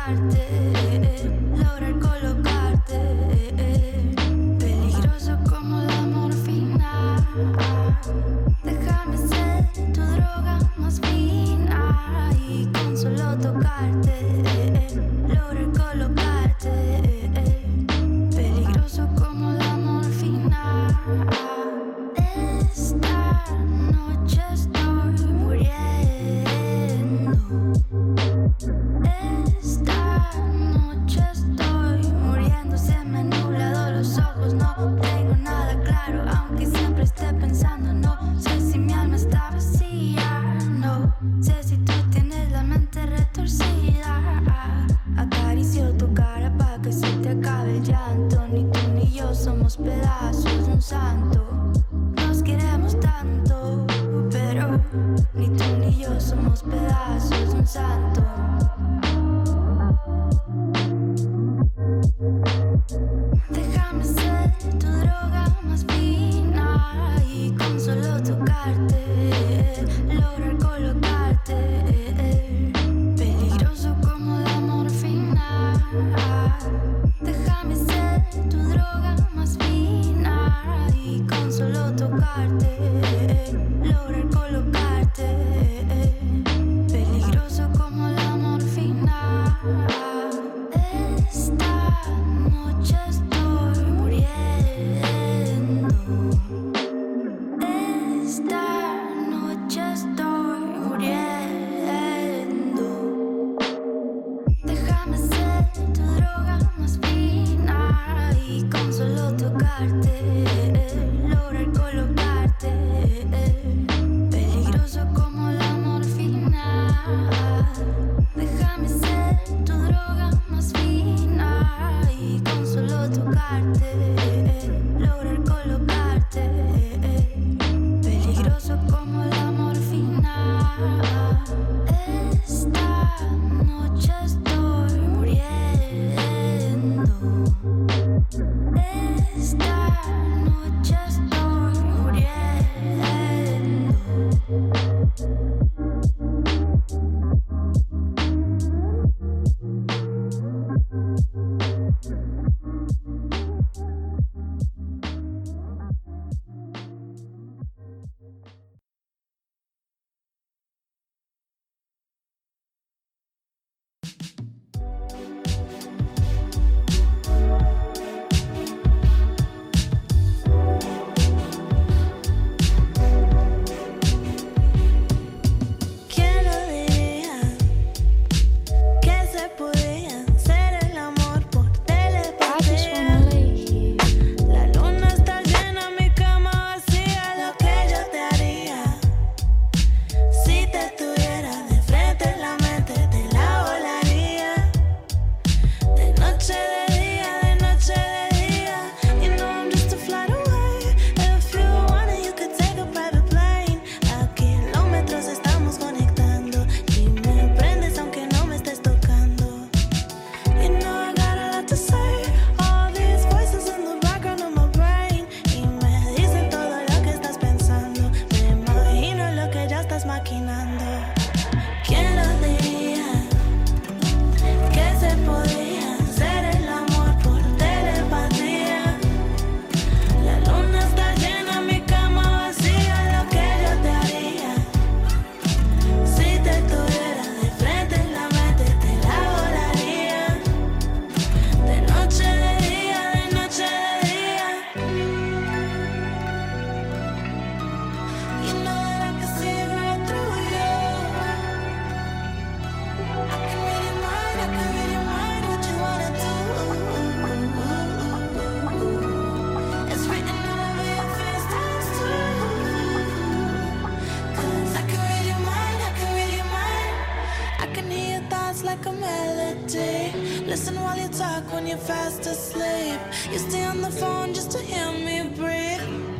Listen while you talk when you're fast asleep. You stay on the phone just to hear me breathe.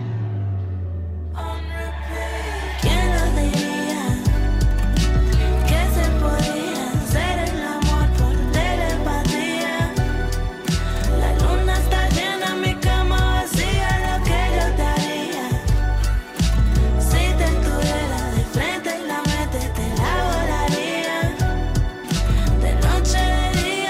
On repeat. ¿Quién lo diría? Que se podía hacer el amor por telepatía. La luna está llena, mi cama vacía. Lo que yo te haría si te tuviera de frente en la mente, te la volaría. De noche, de día.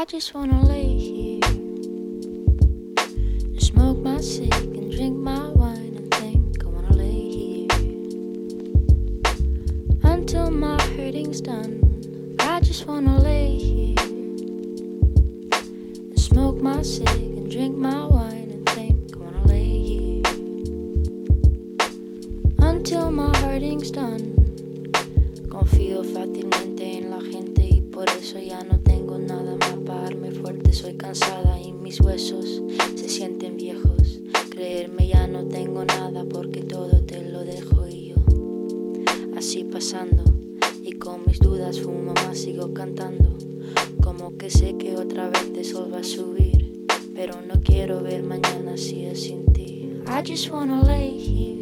I just wanna lay here and smoke my cig and drink my wine and think. I wanna lay here until my hurting's done. I just wanna lay here and smoke my cig and drink my wine and think. I wanna lay here until my hurting's done. Confío fácilmente en la gente y por eso ya no tengo nada más para darme fuerte. Soy cansada y mis huesos se sienten viejos. Creerme ya no tengo nada porque todo te lo dejo y yo así pasando. Y con mis dudas fumo más, sigo cantando. Como que sé que otra vez el sol va a subir, pero no quiero ver mañana así sin ti. I just wanna lay here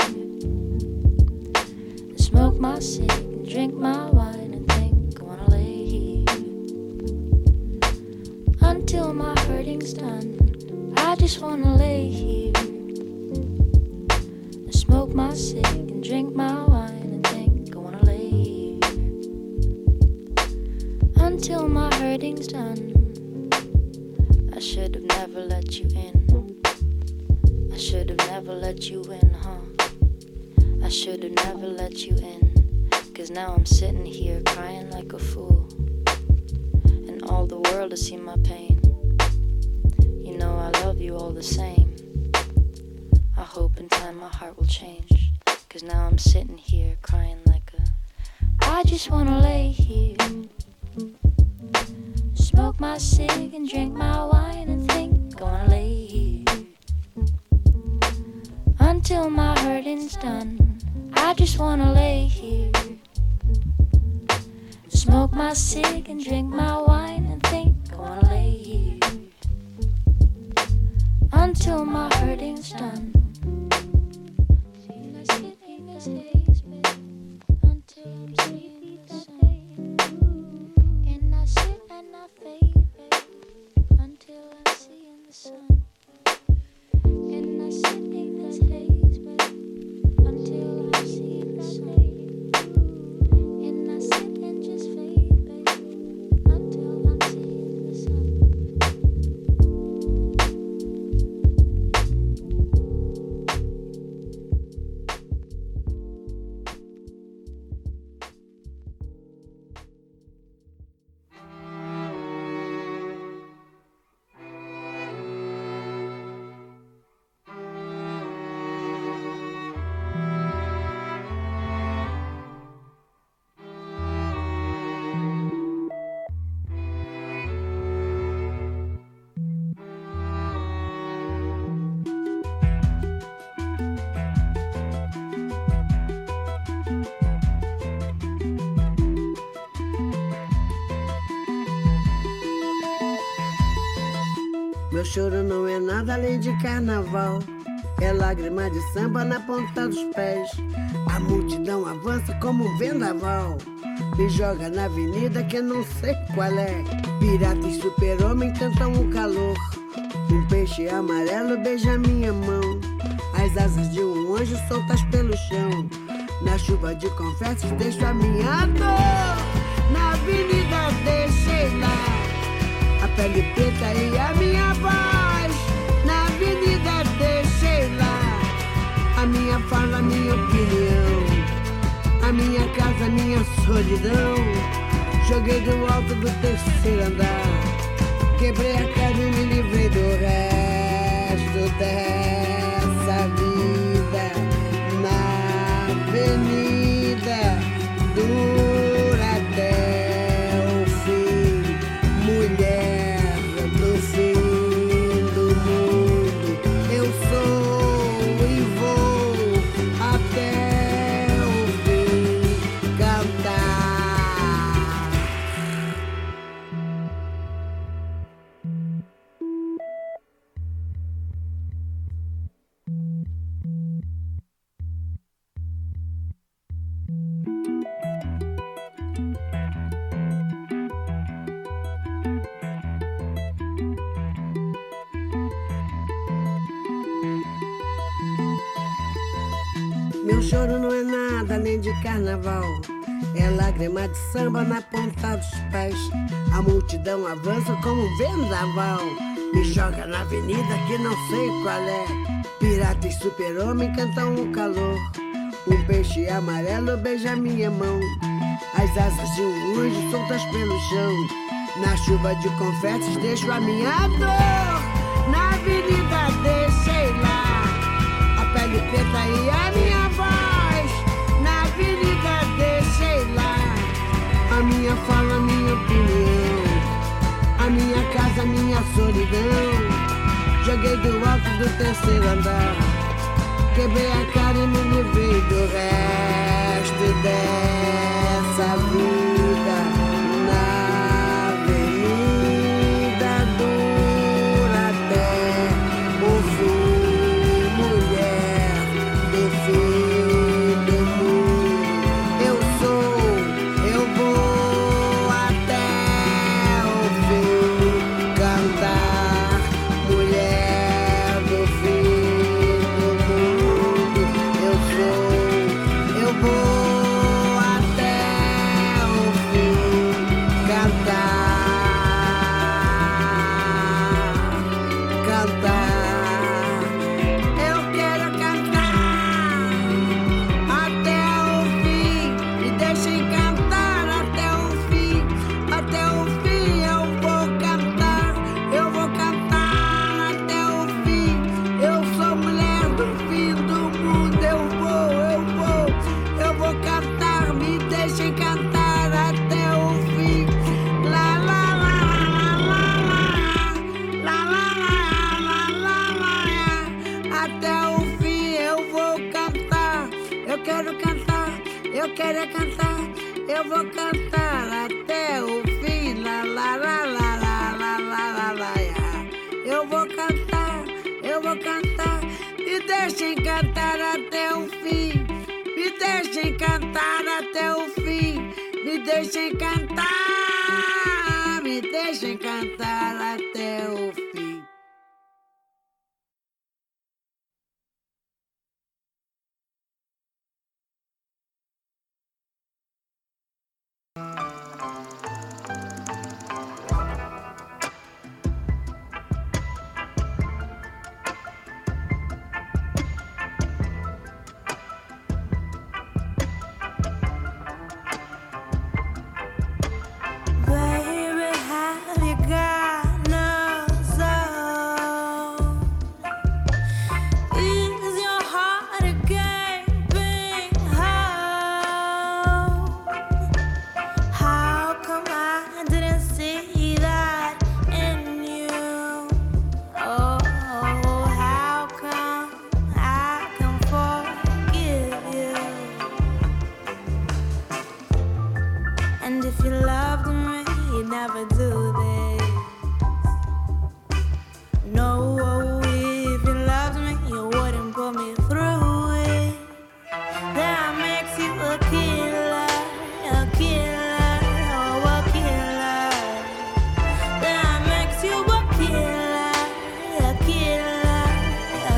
and smoke my cig, drink my wine and think. I wanna lay here until my hurting's done. I just wanna lay here and smoke my cig and drink my wine and think. I wanna lay here until my hurting's done. I should have never let you in. I should have never let you in, huh? I should have never let you in. 'Cause now I'm sitting here crying like a fool, and all the world has seen my pain. You know I love you all the same. I hope in time my heart will change. 'Cause now I'm sitting here crying like a... I just wanna lay here, smoke my cig and drink my wine and think. I wanna lay here until my hurting's done. I just wanna lay here, smoke my cig and drink my wine and think. I wanna lay here until my hurting's done. And I sit in this haze, babe, until I'm seeing the sun. And I sit and I fade, babe, until I'm seeing the sun. And I sit in this haze, babe, until I'm seeing the sun. And I sit and just fade, babe, until I'm seeing the sun. Meu choro não é nada além de carnaval. É lágrima de samba na ponta dos pés. A multidão avança como um vendaval. Me joga na avenida que eu não sei qual é. Pirata e super-homem tentam o calor. Um peixe amarelo beija minha mão. As asas de um anjo soltas pelo chão. Na chuva de confetes deixo a minha dor. Na avenida deixei lá a pele preta e a minha voz. Na avenida deixei lá a minha fala, a minha opinião, a minha casa, a minha solidão. Joguei do alto do terceiro andar, quebrei a cara e me livrei do resto dessa vida. Na avenida dura até o fim, mulher do fim do mundo. Eu sou e vou até o fim cantar. Meu choro não é nada além de carnaval. é lágrima de samba na ponta dos pés. A multidão avança como um vendaval, me joga na avenida que não sei qual é. Pirata e super-homem cantam o calor. Um peixe amarelo beija minha mão. As asas de um anjo soltas pelo chão. Na chuva de confetes deixo a minha dor. Na avenida deixei lá a pele preta e a minha voz. Na avenida deixei lá a minha fala, a minha opinião, a minha casa, a minha solidão. Joguei do alto do terceiro andar, quebrei a cara e me livrei do resto dessa vida. Na avenida dura até o fim, mulher do fim do mundo. Eu sou, eu vou até o fim cantar, mulher do fim do mundo. Eu sou, eu vou até o fim cantar, cantar. Eu quero cantar até o fim. Me deixem cantar até o fim. Até o fim eu vou cantar. Eu vou cantar até o fim. Eu sou mulher do fim do mundo. Eu vou cantar. Me deixem cantar até o fim. Lá, lá, lá, lá, lá, lá, lá, lá, lá. Até o fim eu vou cantar. Eu quero cantar. Eu quero é cantar. Eu vou cantar até o fim. Lá, lá, lá, lá, lá, lá, lá, lá, lá. Eu vou cantar. Eu vou cantar. Me deixem cantar até o fim. Me deixem cantar até o fim. Me deixem cantar. Me deixem cantar até o fim. Baby, have you got no soul? Is your heart a gaping hole? How come I didn't see that in you? Oh, how come I can forgive you? And if you loved me, you'd never do this. No, if you loved me, you wouldn't put me through it. That makes you a killer, oh, a killer. That makes you a killer, a killer, a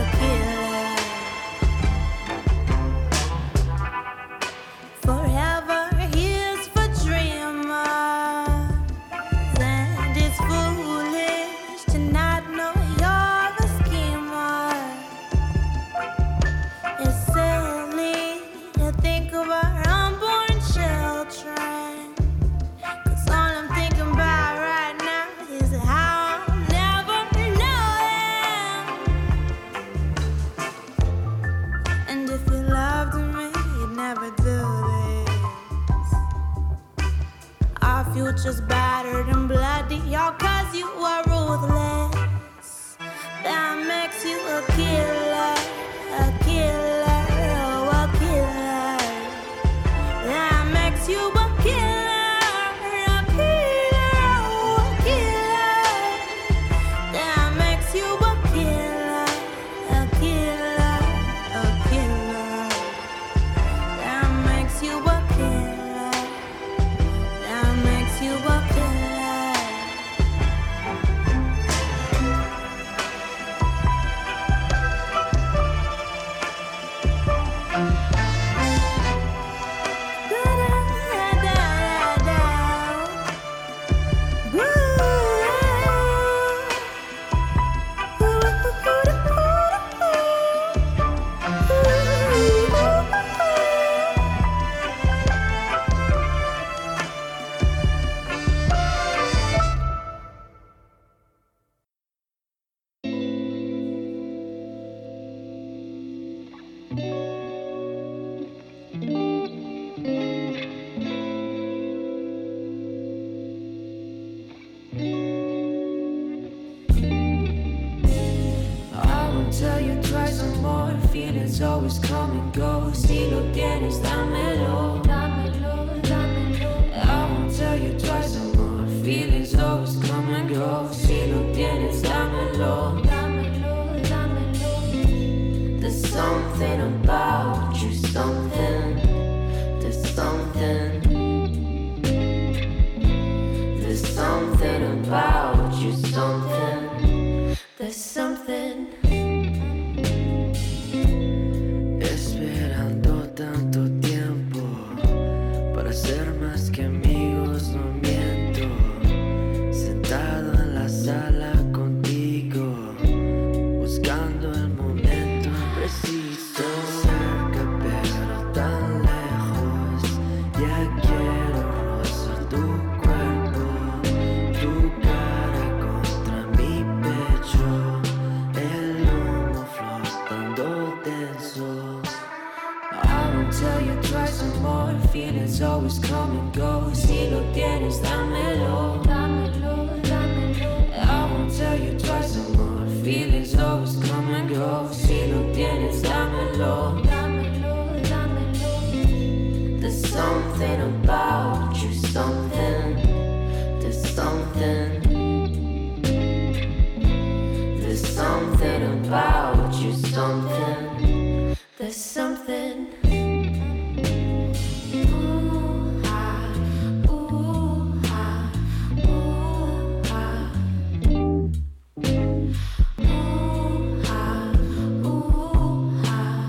killer. Forever here's for dreamers, and it's foolish to not know you're a schemer. It's silly to think of our unborn children, 'cause all I'm thinking about right now is how I'll never know them. And if you loved me, you'd never do this. Our future's battered and bloody, all 'cause you are ruthless. That makes you a killer, oh, a killer. That makes you a killer, a killer, oh, a killer. That makes you a killer, a killer, a killer. That makes you a killer. That makes you a killer. feelings always come and go. Si lo tienes, dámelo, dámelo, dámelo. I won't tell you twice or more. Feelings always come and go. Si lo tienes, dámelo, dámelo, dámelo. There's something about you, something. There's something. There's something about you, something. There's something. Esperando tanto tiempo para ser más que amigos, no miento. Sentado en la sala contigo, buscando el momento preciso. Cerca pero tan lejos, ya quiero rozar tu cuerpo, tu cara contra mi pecho, el humo flotando denso. I won't tell you twice or more. Feelings always come and go. Si lo tienes, dámelo, dámelo, dámelo. I won't tell you twice or more. Feelings always come and go. Si lo tienes, dámelo, dámelo, dámelo. There's something about you, something. There's something. There's something about you, something. There's something. Ooh, ah, ooh, ah, ooh, ah. Ooh, ah, ooh, ah,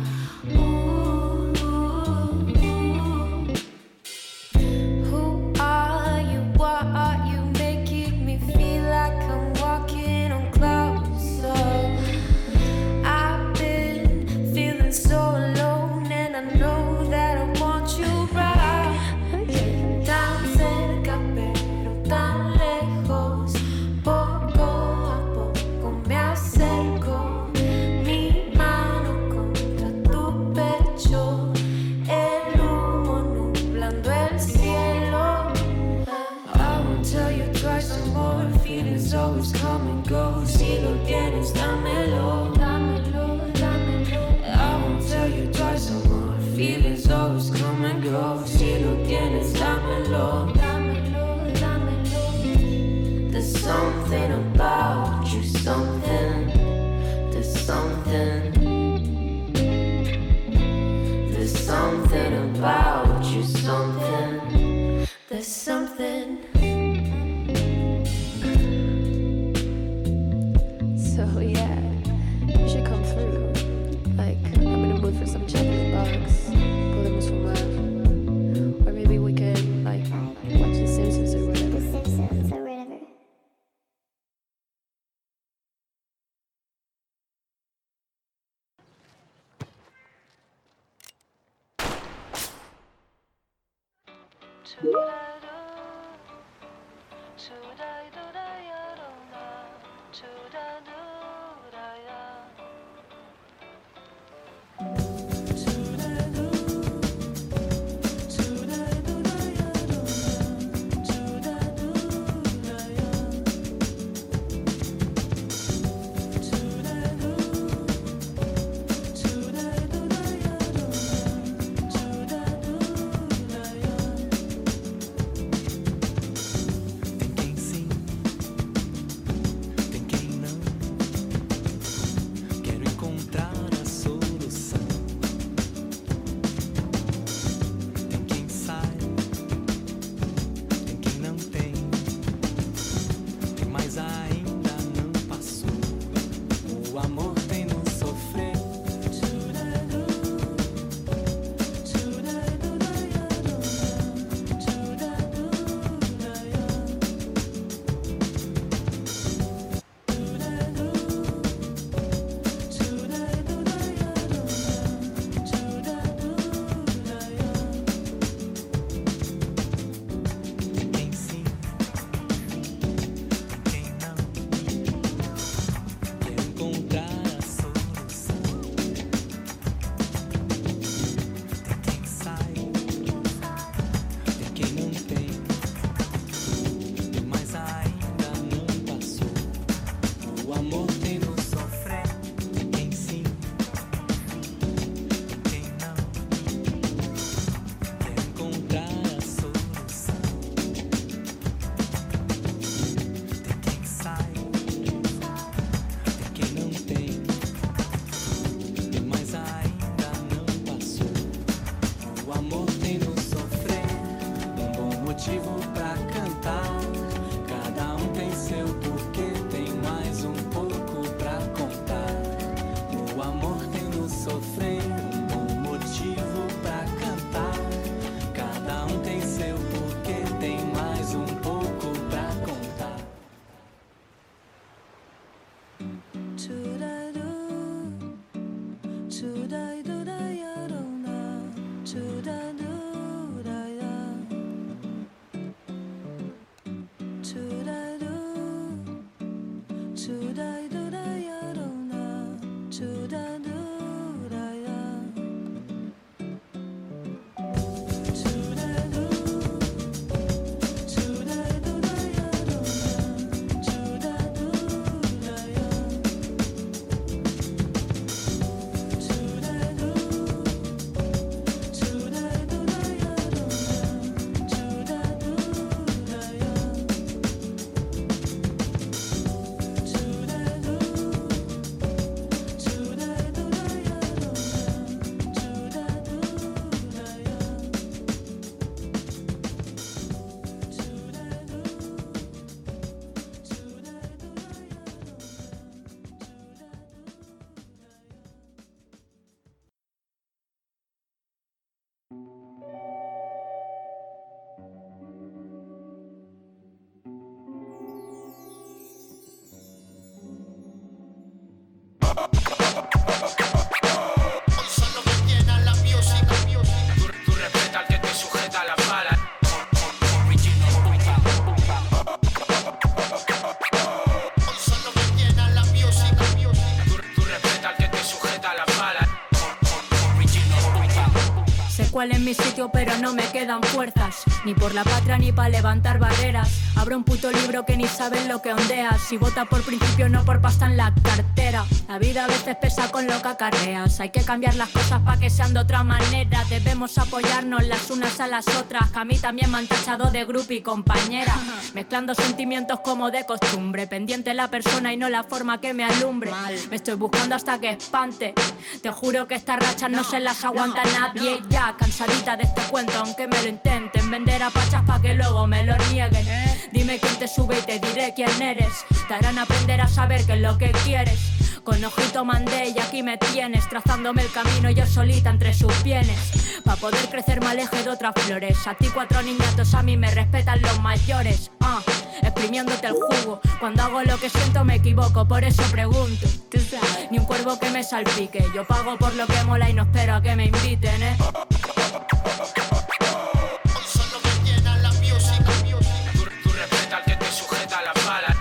ooh. Who are you? What are you making me feel like I'm walking on clouds? So I've been feeling so alone, and I know that I want you right. Tan cerca pero tan lejos, poco a poco me acerco, mi mano contra tu pecho, el humo nublando el cielo. I won't tell you twice or more. Feelings always come and go. Si lo tienes, dámelo, dámelo, dámelo. I won't tell you twice or more. Feelings always come and go. Si lo tienes, dámelo, dámelo, dámelo. There's something about you, something. There's something. There's something about you, something. There's something. So yeah, you should come through. Like, I'm in the mood for some chocolate bugs. Podemos fumar. Or maybe we can, like, watch The Simpsons or whatever. The Simpsons or whatever. Thinking sim, thinking Solo me llena la music. Tú respeta al que te sujeta las balas. Solo me llena la music. Tú respeta al que te sujeta las balas. Sé cuál es mi sitio pero no me quedan fuerzas, ni por la patria ni para levantar barreras. Abro un puto libro que ni saben lo que ondeas. Si vota por principio no por pasta en la cartera. La vida a veces pesa con lo que acarreas. Hay que cambiar las cosas para que sean de otra manera. Debemos apoyarnos las unas a las otras, que a mí también me han tachado de grupo y compañera. Mezclando sentimientos como de costumbre, pendiente la persona y no la forma que me alumbre. Me estoy buscando hasta que espante. Te juro que estas rachas no se las aguanta nadie. Ya cansadita de este cuento, aunque me lo intenten vender a pachas pa' que luego me lo nieguen. Dime quién te sube y te diré quién eres. Te harán aprender a saber qué es lo que quieres. Con ojito mandé y aquí me tienes, trazándome el camino yo solita entre sus pienes. Pa' poder crecer me aleje de otras flores. A ti 4 niñatos, a mí me respetan los mayores. Exprimiéndote el jugo. Cuando hago lo que siento me equivoco, por eso pregunto. Ni un cuervo que me salpique. Yo pago por lo que mola y no espero a que me inviten, Solo me llena la music. Tú respeta al que te sujeta las balas.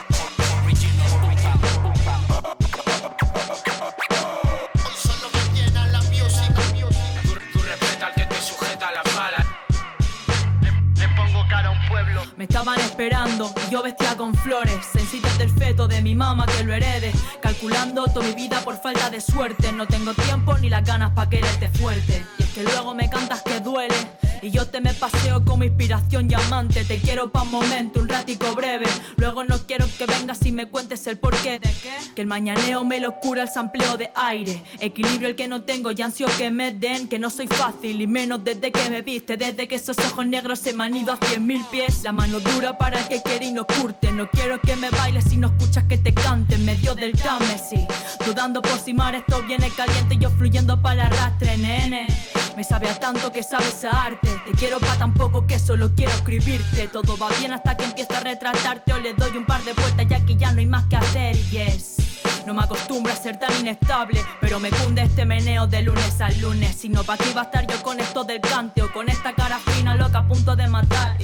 Solo me llena la music. Tú respeta al que te sujeta las balas. Le pongo cara a un pueblo. Me estaban esperando y yo vestía con flores, sencillas del feto de mi mamá que lo herede. Calculando toda mi vida por falta de suerte. No tengo tiempo ni las ganas pa' quererte fuerte. Y es que luego me cantas que duele y yo te me paseo como inspiración y amante. Te quiero pa' un momento, un ratico breve. Luego no quiero que vengas y me cuentes el porqué. ¿De qué? Que el mañaneo me lo cura el sampleo de aire. Equilibrio el que no tengo y ansio que me den. Que no soy fácil y menos desde que me viste. Desde que esos ojos negros se me han ido a 100.000 pies. La mano dura para el que quiere y no curte. No quiero que me bailes si no escuchas que te cante en medio del Támesis. Dudando por si mar esto viene caliente y yo fluyendo para el arrastre, nene. Me sabe a tanto que sabe esa arte. Te quiero pa' tan poco que solo quiero escribirte. Todo va bien hasta que empieza a retratarte. O le doy un par de vueltas ya que ya no hay más que hacer. Yes. No me acostumbro a ser tan inestable, pero me cunde este meneo de lunes al lunes. Si no, pa' qué iba a estar yo con esto del cante o con esta cara fina loca a punto de matar.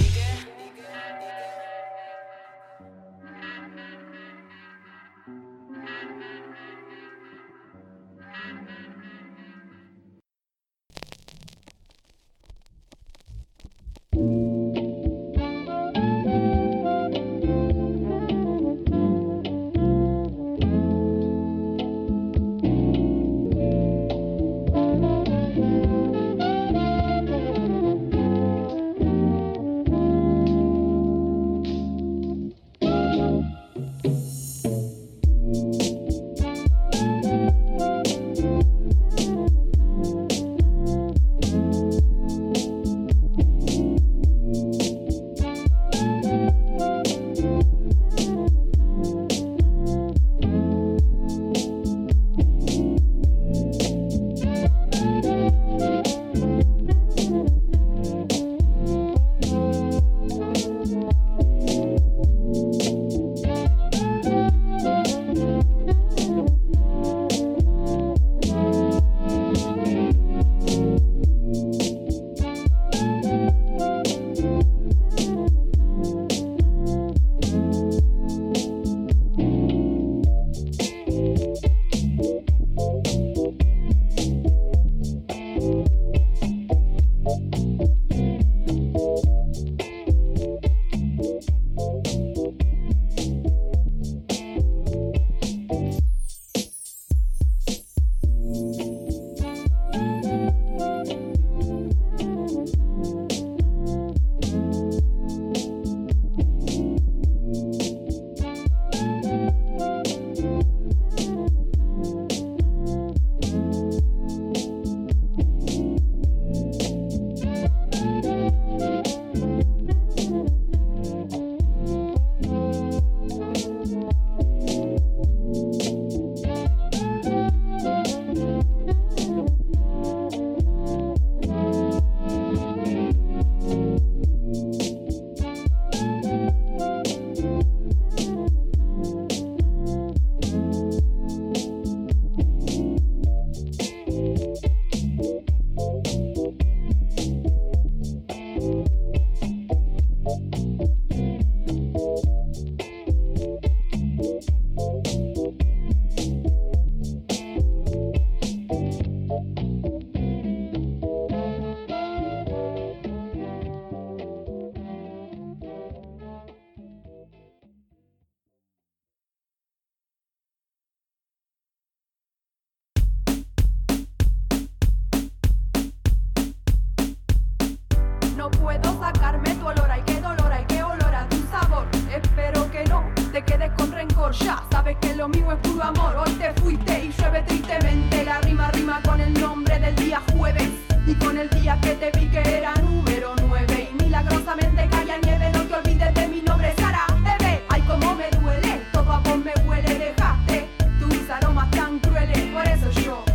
amor. Ya sabes que lo mío es puro amor. Hoy te fuiste y llueve tristemente. La rima rima con el nombre del día jueves y con el día que te vi que era número 9. Y milagrosamente caía nieve. No te olvides de mi nombre, Sara, bebé. Ay, cómo me duele, todo a vos me huele. Dejaste tus aromas tan crueles. Por eso yo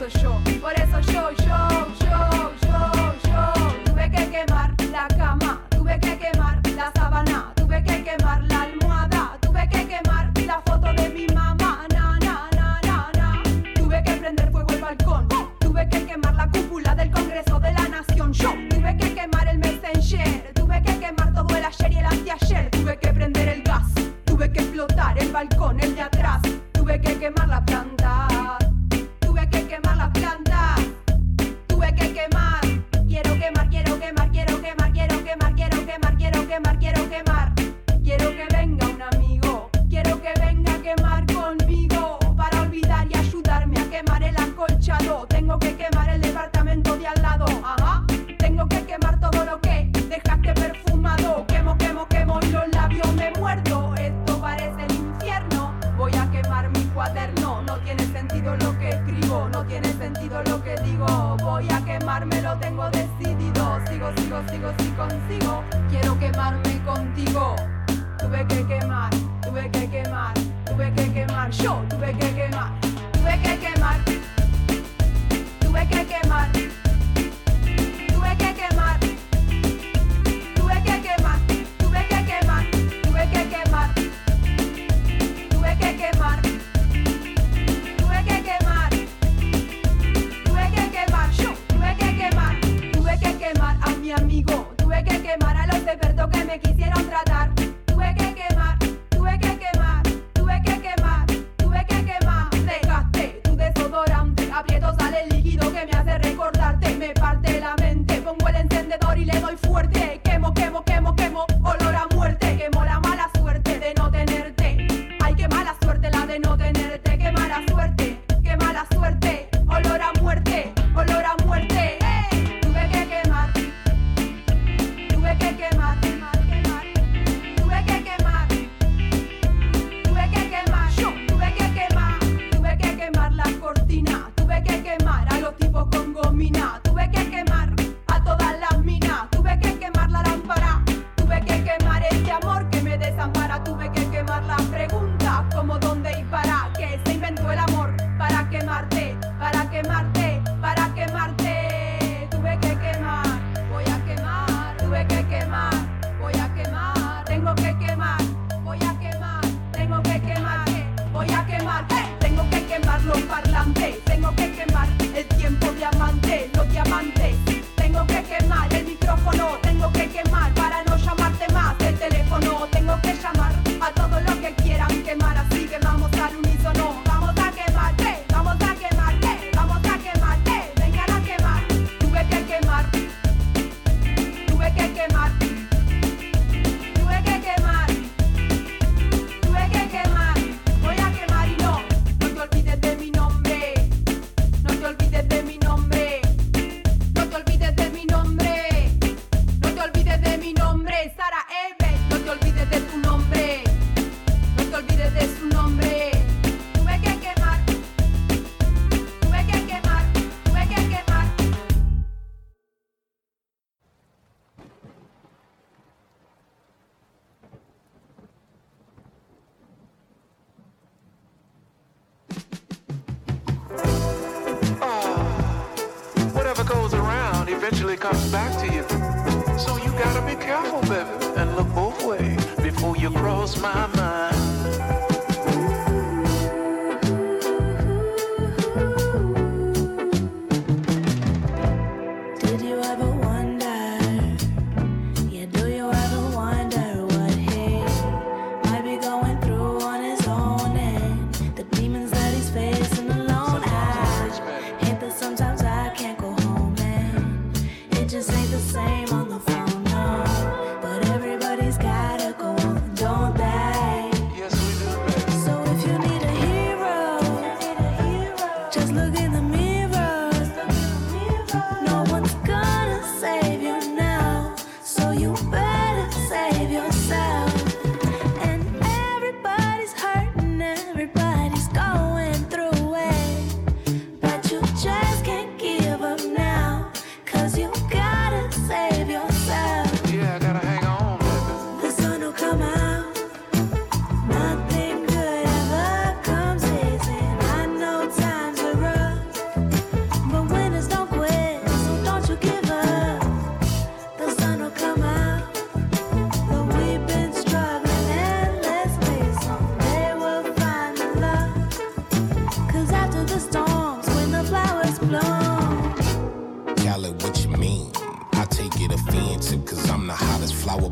tuve que quemar la cama, tuve que quemar la sábana, tuve que quemar la almohada, tuve que quemar la foto de mi mamá, tuve que prender fuego el balcón, tuve que quemar la cúpula del Congreso de la Nación, yo tuve que quemar el Messenger, tuve que quemar todo el ayer y el anteayer, tuve que prender el gas, tuve que explotar el balcón, el de atrás, tuve que quemar la planta. Tuve que quemar las plantas, tuve que quemar. Quiero quemar, quiero quemar, quiero quemar, quiero quemar, quiero quemar, quiero quemar, quiero quemar. Quiero que venga un amigo, quiero que venga a quemar conmigo para olvidar y ayudarme a quemar el acolchado. Tengo que quemar el departamento de al lado, ajá. Tengo que quemar todo lo que dejaste perfumado. Quemo, quemo, quemo y los labios me muerdo. Esto parece el infierno. Voy a quemar mi cuaderno. No tiene sentido lo que escribo, no tiene sentido lo que digo. Voy a quemarme, lo tengo decidido. Sigo, si consigo. Quiero quemarme contigo. Tuve que quemar, tuve que quemar, tuve que quemar. Yo tuve que quemar, tuve que quemar, tuve que quemar, tuve que quemar, tuve que quemar, tuve que quemar, tuve que quemar, tuve que quemar. Tuve que quemar, yo tuve que quemar a mi amigo, tuve que quemar a los expertos que me quisieron tratar, tuve que quemar, tuve que quemar, tuve que quemar, tuve que quemar. Dejaste tu desodorante, aprieto sale el líquido que me hace recordarte, me parte la mente, pongo el encendedor y le doy fuerte, quemo, quemo, quemo, quemo, olor a muerte, quemo la mala suerte de no tenerte, ay qué mala suerte la de no tenerte, qué mala suerte, olor a muerte, olor a muerte. ¡Hey! Tuve que quemar, tuve que quemar, tuve que quemar, tuve que quemar, yo tuve que quemar la cortina, tuve que quemar a los tipos con gomina, tuve que quemar a todas las minas, tuve que quemar la lámpara, tuve que quemar ese amor que me desampara, tuve que quemar las preguntas como dónde y para qué se inventó el amor, para quemarte, para quemarte, para quemarte. Tuve que quemar, voy a quemar, tuve que quemar, voy a quemar, tengo que quemar, voy a quemar, tengo que quemar, voy a quemar, tengo que quemar los parlantes, tengo que quemar el tiempo diamante, los diamantes, tengo que quemar el micrófono, tengo que quemar para no llamarte más el teléfono, tengo que llamar a todos los que quieran quemar, así que vamos al unísono, vamos a quemar, vamos a quemar, vamos a quemar, vengan a quemar, tuve que quemar, tuve que quemar, tuve que quemar, tuve que quemar, voy a quemar y no te olvides de mi nombre, no te olvides de mi nombre, no te olvides de mi nombre, no te olvides de mi nombre, Sara Eve, no te olvides de tu nombre, no te olvides de su nombre. Tuve que quemar, tuve que quemar, tuve que quemar. Whatever goes around eventually comes back to you. So you gotta be careful, baby, and look both ways before you cross my mind. Did you ever wonder? Yeah, do you ever wonder what he might be going through on his own and the demons that he's facing alone? I hate that sometimes I can't go home and it just ain't the same on the phone, no. But everybody's gotta go on, don't they?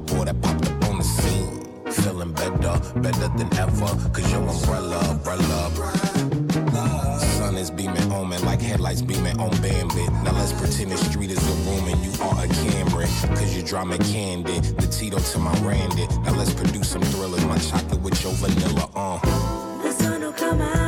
boy that popped up on the scene. Feeling better, better than ever, cause your umbrella. Sun is beaming on me like headlights beaming on Bambit. Now let's pretend the street is a room and you are a Cameron, cause you drama candy, the Tito to my Randy. Now let's produce some thrillers, my chocolate with your vanilla. The sun will come out.